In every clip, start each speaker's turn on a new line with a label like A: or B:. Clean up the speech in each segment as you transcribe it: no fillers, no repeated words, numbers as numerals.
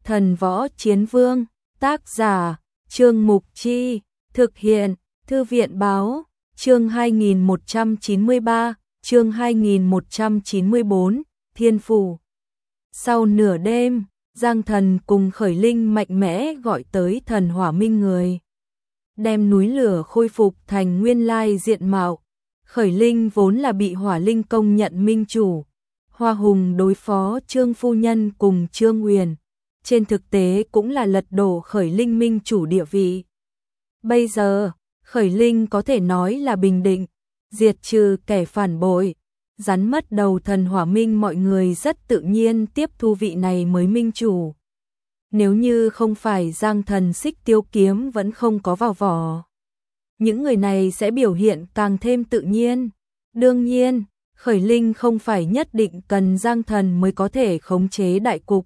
A: Thần Võ Chiến Vương, tác giả, Trương Mục Chi, thực hiện, Thư viện Báo, chương 2193, chương 2194, Thiên Phủ. Sau nửa đêm, Giang Thần cùng Khởi Linh mạnh mẽ gọi tới thần hỏa minh người, đem núi lửa khôi phục thành nguyên lai diện mạo. Khởi Linh vốn là bị Hỏa Linh công nhận minh chủ, Hoa Hùng đối phó Trương phu nhân cùng Trương Uyển, trên thực tế cũng là lật đổ Khởi Linh minh chủ địa vị. Bây giờ, Khởi Linh có thể nói là bình định, diệt trừ kẻ phản bội, rắn mất đầu thần hỏa minh, mọi người rất tự nhiên tiếp thu vị này mới minh chủ. Nếu như không phải Giang Thần xích tiêu kiếm vẫn không có vào vỏ, những người này sẽ biểu hiện càng thêm tự nhiên. Đương nhiên, Khởi Linh không phải nhất định cần Giang Thần mới có thể khống chế đại cục.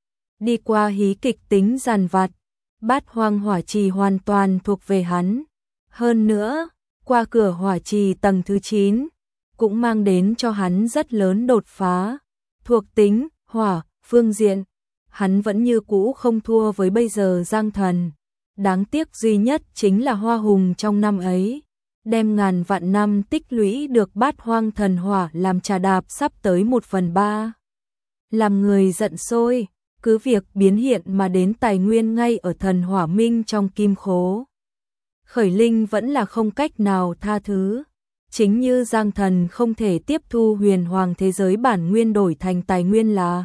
A: Đi qua hí kịch tính dàn vặt, Bát Hoang Hỏa Trì hoàn toàn thuộc về hắn. Hơn nữa, qua cửa hỏa trì tầng thứ 9, cũng mang đến cho hắn rất lớn đột phá. Thuộc tính, hỏa, phương diện, hắn vẫn như cũ không thua với bây giờ Giang Thần. Đáng tiếc duy nhất chính là Hoa Hùng trong năm ấy, đem ngàn vạn năm tích lũy được Bát Hoang thần hỏa làm trà đạp sắp tới 1/3. Làm người giận sôi, cứ việc biến hiện mà đến tài nguyên ngay ở thần hỏa minh trong kim khố. Khởi Linh vẫn là không cách nào tha thứ. Chính như Giang Thần không thể tiếp thu huyền hoàng thế giới bản nguyên đổi thành tài nguyên là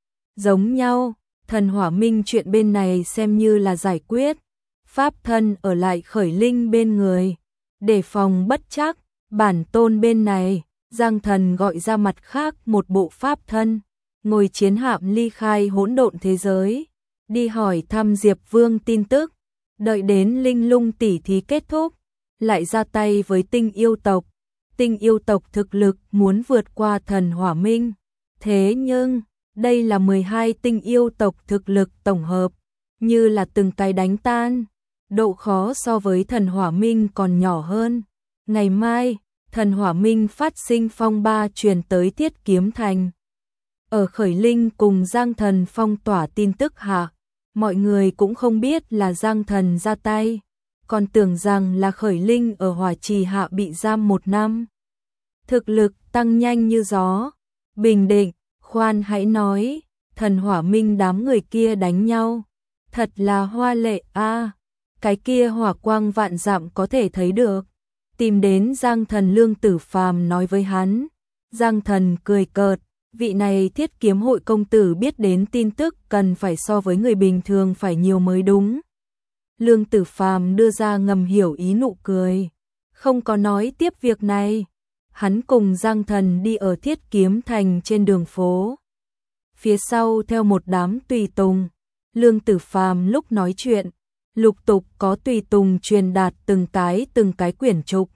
A: giống nhau, thần hỏa minh chuyện bên này xem như là giải quyết. Pháp thân ở lại Khởi Linh bên người, để phòng bất chắc. Bản tôn bên này, Giang Thần gọi ra mặt khác một bộ pháp thân, ngồi chiến hạm ly khai hỗn độn thế giới, đi hỏi thăm Diệp Vương tin tức. Đợi đến linh lung tỉ thí kết thúc, lại ra tay với tinh yêu tộc. Tinh yêu tộc thực lực muốn vượt qua thần hỏa minh. Thế nhưng, đây là 12 tinh yêu tộc thực lực tổng hợp, như là từng cái đánh tan. Độ khó so với thần hỏa minh còn nhỏ hơn. Ngày mai, thần hỏa minh phát sinh phong ba truyền tới Thiết Kiếm Thành. Ở Khởi Linh cùng Giang Thần phong tỏa tin tức hạ, mọi người cũng không biết là Giang Thần ra tay, còn tưởng rằng là Khởi Linh ở hỏa trì hạ bị giam 1 năm. Thực lực tăng nhanh như gió. Bình định, khoan hãy nói, thần hỏa minh đám người kia đánh nhau, thật là hoa lệ a. Cái kia hỏa quang vạn dặm có thể thấy được. Tìm đến Giang Thần Lương Tử Phàm nói với hắn. Giang Thần cười cợt, vị này Thiết Kiếm hội công tử biết đến tin tức cần phải so với người bình thường phải nhiều mới đúng. Lương Tử Phàm đưa ra ngầm hiểu ý nụ cười, không có nói tiếp việc này. Hắn cùng Giang Thần đi ở Thiết Kiếm Thành trên đường phố, phía sau theo một đám tùy tùng. Lương Tử Phàm lúc nói chuyện, lục tục có tùy tùng truyền đạt từng cái quyển trục,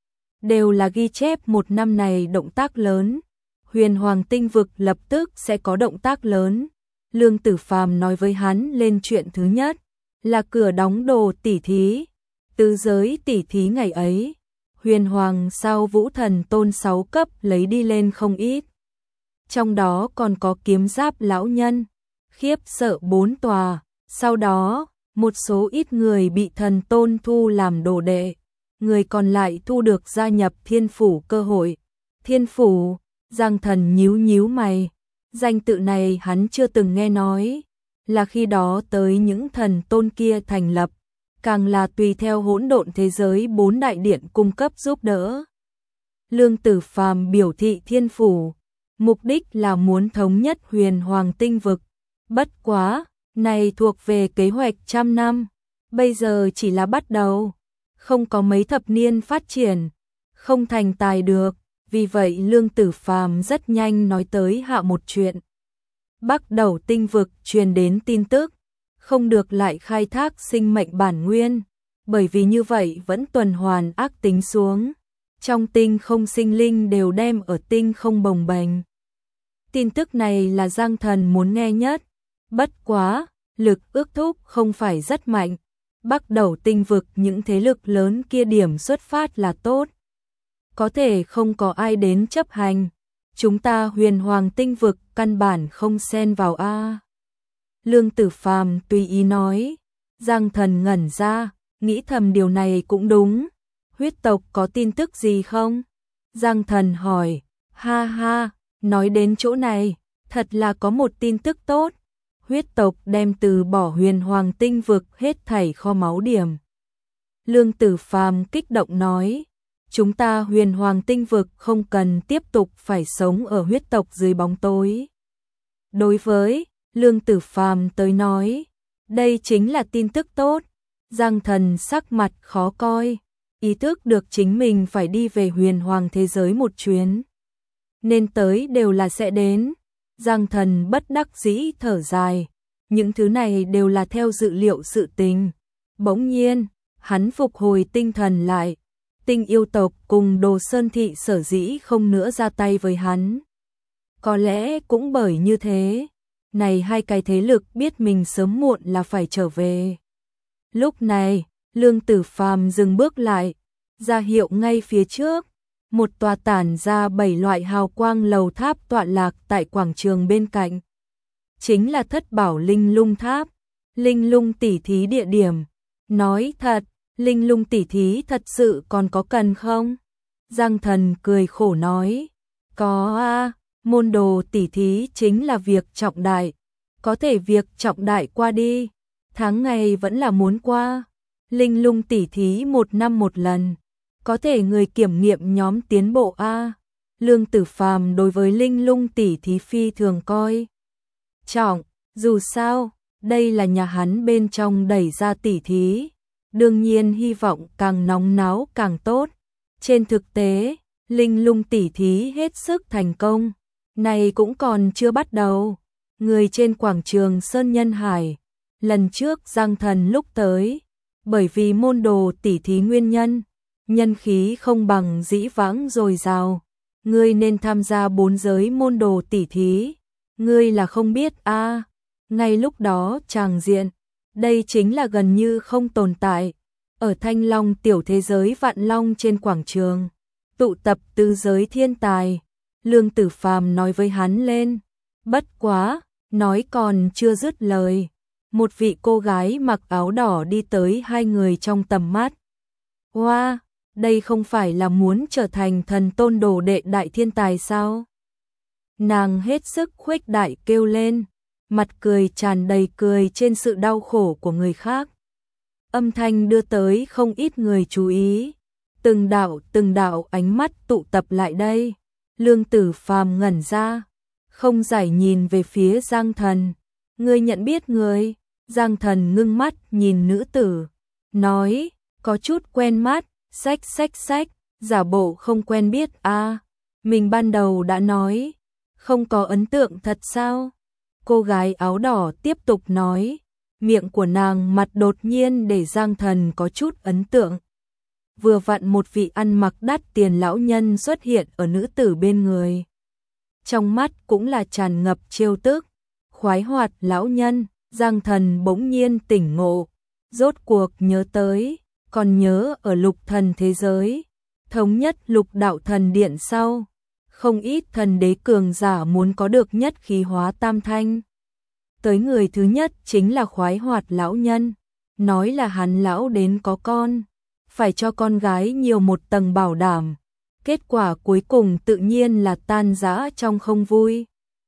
A: đều là ghi chép 1 năm này động tác lớn. Huyền Hoàng tinh vực lập tức sẽ có động tác lớn. Lương Tử Phàm nói với hắn lên chuyện thứ nhất là cửa đóng đồ tỉ thí. Tứ giới tỉ thí ngày ấy, Huyền Hoàng sao Vũ Thần Tôn 6 cấp lấy đi lên không ít. Trong đó còn có kiếm giáp lão nhân, khiếp sợ 4 tòa. Sau đó, một số ít người bị thần tôn thu làm đồ đệ, người còn lại thu được gia nhập Thiên Phủ cơ hội. Thiên Phủ, Giang Thần nhíu nhíu mày, danh tự này hắn chưa từng nghe nói, là khi đó tới những thần tôn kia thành lập, càng là tùy theo hỗn độn thế giới 4 đại điện cung cấp giúp đỡ. Lương Tử Phàm biểu thị Thiên Phủ, mục đích là muốn thống nhất huyền hoàng tinh vực. Bất quá, này thuộc về kế hoạch 100 năm, bây giờ chỉ là bắt đầu, không có mấy thập niên phát triển, không thành tài được. Vì vậy Lương Tử Phàm rất nhanh nói tới hạ một chuyện. Bắc Đầu tinh vực truyền đến tin tức, không được lại khai thác sinh mệnh bản nguyên, bởi vì như vậy vẫn tuần hoàn ác tính xuống. Trong tinh không sinh linh đều đem ở tinh không bồng bềnh. Tin tức này là Giang Thần muốn nghe nhất, bất quá, lực ước thúc không phải rất mạnh. Bắc Đầu tinh vực những thế lực lớn kia điểm xuất phát là tốt, có thể không có ai đến chấp hành. Chúng ta huyền hoàng tinh vực căn bản không xen vào a. Lương Tử Phàm tùy ý nói. Giang Thần ngẩn ra, nghĩ thầm điều này cũng đúng. Huyết tộc có tin tức gì không? Giang Thần hỏi. Ha ha, nói đến chỗ này, thật là có một tin tức tốt. Huyết tộc đem từ bỏ Huyền Hoàng tinh vực hết thảy kho máu điểm. Lương Tử Phàm kích động nói. Chúng ta Huyền Hoàng tinh vực không cần tiếp tục phải sống ở huyết tộc dưới bóng tối. Đối với Lương Tử Phàm tới nói, đây chính là tin tức tốt. Giang Thần sắc mặt khó coi, ý thức được chính mình phải đi về Huyền Hoàng thế giới một chuyến. Nên tới đều là sẽ đến. Giang Thần bất đắc dĩ thở dài, những thứ này đều là theo dự liệu sự tình. Bỗng nhiên, hắn phục hồi tinh thần lại. Tinh yêu tộc cùng Đồ Sơn Thị sở dĩ không nữa ra tay với hắn. Có lẽ cũng bởi như thế, này hai cái thế lực biết mình sớm muộn là phải trở về. Lúc này, Lương Tử Phàm dừng bước lại, ra hiệu ngay phía trước, một tòa tản ra 7 loại hào quang lầu tháp tọa lạc tại quảng trường bên cạnh. Chính là Thất Bảo Linh Lung Tháp, Linh Lung tỉ thí địa điểm. Nói thật, Linh Lung tỉ thí thật sự còn có cần không? Giang Thần cười khổ nói. Có a, môn đồ tỉ thí chính là việc trọng đại. Có thể việc trọng đại qua đi, tháng ngày vẫn là muốn qua. Linh Lung tỉ thí 1 năm một lần. Có thể người kiểm nghiệm nhóm tiến bộ a. Lương Tử Phàm đối với Linh Lung tỉ thí phi thường coi trọng, dù sao, đây là nhà hắn bên trong đẩy ra tỉ thí. Đương nhiên hy vọng càng nóng náo càng tốt. Trên thực tế, Linh Lung tỉ thí hết sức thành công. Này cũng còn chưa bắt đầu. Người trên quảng trường Sơn Nhân Hải, lần trước Giang Thần lúc tới, bởi vì môn đồ tỉ thí nguyên nhân, nhân khí không bằng dĩ vãng dồi dào. Ngươi nên tham gia 4 giới môn đồ tỉ thí. Ngươi là không biết a. Ngay lúc đó tràng diện, đây chính là gần như không tồn tại. Ở Thanh Long tiểu thế giới Vạn Long trên quảng trường, tụ tập tứ giới thiên tài. Lương Tử Phàm nói với hắn lên. Bất quá, nói còn chưa dứt lời, một vị cô gái mặc áo đỏ đi tới hai người trong tầm mắt. Wow, đây không phải là muốn trở thành thần tôn đồ đệ đại thiên tài sao? Nàng hết sức khuếch đại kêu lên, mặt cười tràn đầy cười trên sự đau khổ của người khác. Âm thanh đưa tới không ít người chú ý. Từng đạo ánh mắt tụ tập lại đây. Lương Tử Phàm ngẩn ra, không giải nhìn về phía Giang Thần. Ngươi nhận biết người? Giang Thần ngưng mắt nhìn nữ tử, nói, có chút quen mắt, xách, giả bộ không quen biết a. Mình ban đầu đã nói, không có ấn tượng thật sao? Cô gái áo đỏ tiếp tục nói, miệng của nàng mặt đột nhiên để Giang Thần có chút ấn tượng. Vừa vặn một vị ăn mặc đắt tiền lão nhân xuất hiện ở nữ tử bên người. Trong mắt cũng là tràn ngập trêu tức. Khoái hoạt lão nhân, Giang Thần bỗng nhiên tỉnh ngộ. Rốt cuộc nhớ tới, còn nhớ ở Lục Thần thế giới, thống nhất Lục Đạo Thần Điện sau. Không ít thần đế cường giả muốn có được nhất khí hóa tam thanh. Tới người thứ nhất chính là khoái hoạt lão nhân. Nói là hắn lão đến có con, phải cho con gái nhiều một tầng bảo đảm. Kết quả cuối cùng tự nhiên là tan rã trong không vui.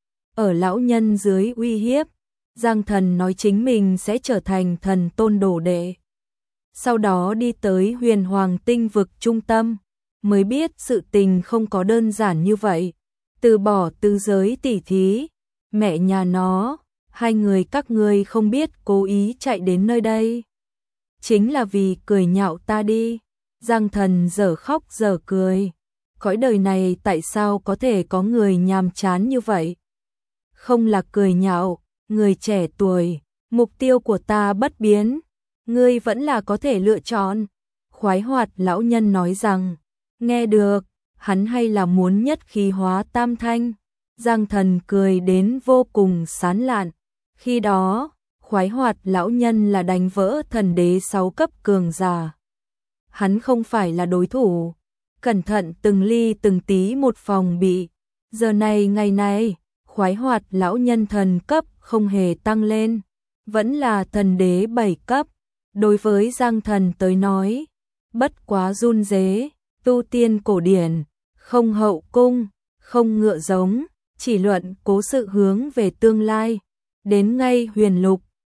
A: Ở lão nhân dưới uy hiếp, Giang Thần nói chính mình sẽ trở thành thần tôn đồ đệ. Sau đó đi tới Huyền Hoàng tinh vực trung tâm, mới biết sự tình không có đơn giản như vậy. Từ bỏ tứ giới tỉ thí, mẹ nhà nó, hai người các ngươi không biết cố ý chạy đến nơi đây. Chính là vì cười nhạo ta đi. Giang Thần dở khóc dở cười. Cõi đời này tại sao có thể có người nhàm chán như vậy? Không là cười nhạo, người trẻ tuổi, mục tiêu của ta bất biến, ngươi vẫn là có thể lựa chọn. Khoái hoạt lão nhân nói rằng, nghe được, hắn hay là muốn nhất khí hóa tam thanh. Giang Thần cười đến vô cùng sán lạn. Khi đó, khoái hoạt lão nhân là đánh vỡ thần đế 6 cấp cường giả. Hắn không phải là đối thủ. Cẩn thận từng ly từng tí một phòng bị. Giờ này ngày này, khoái hoạt lão nhân thần cấp không hề tăng lên, vẫn là thần đế 7 cấp. Đối với Giang Thần tới nói, bất quá run rế, tu tiên cổ điển, không hậu cung, không ngựa giống, chỉ luận cố sự hướng về tương lai. Đến ngay huyền lục,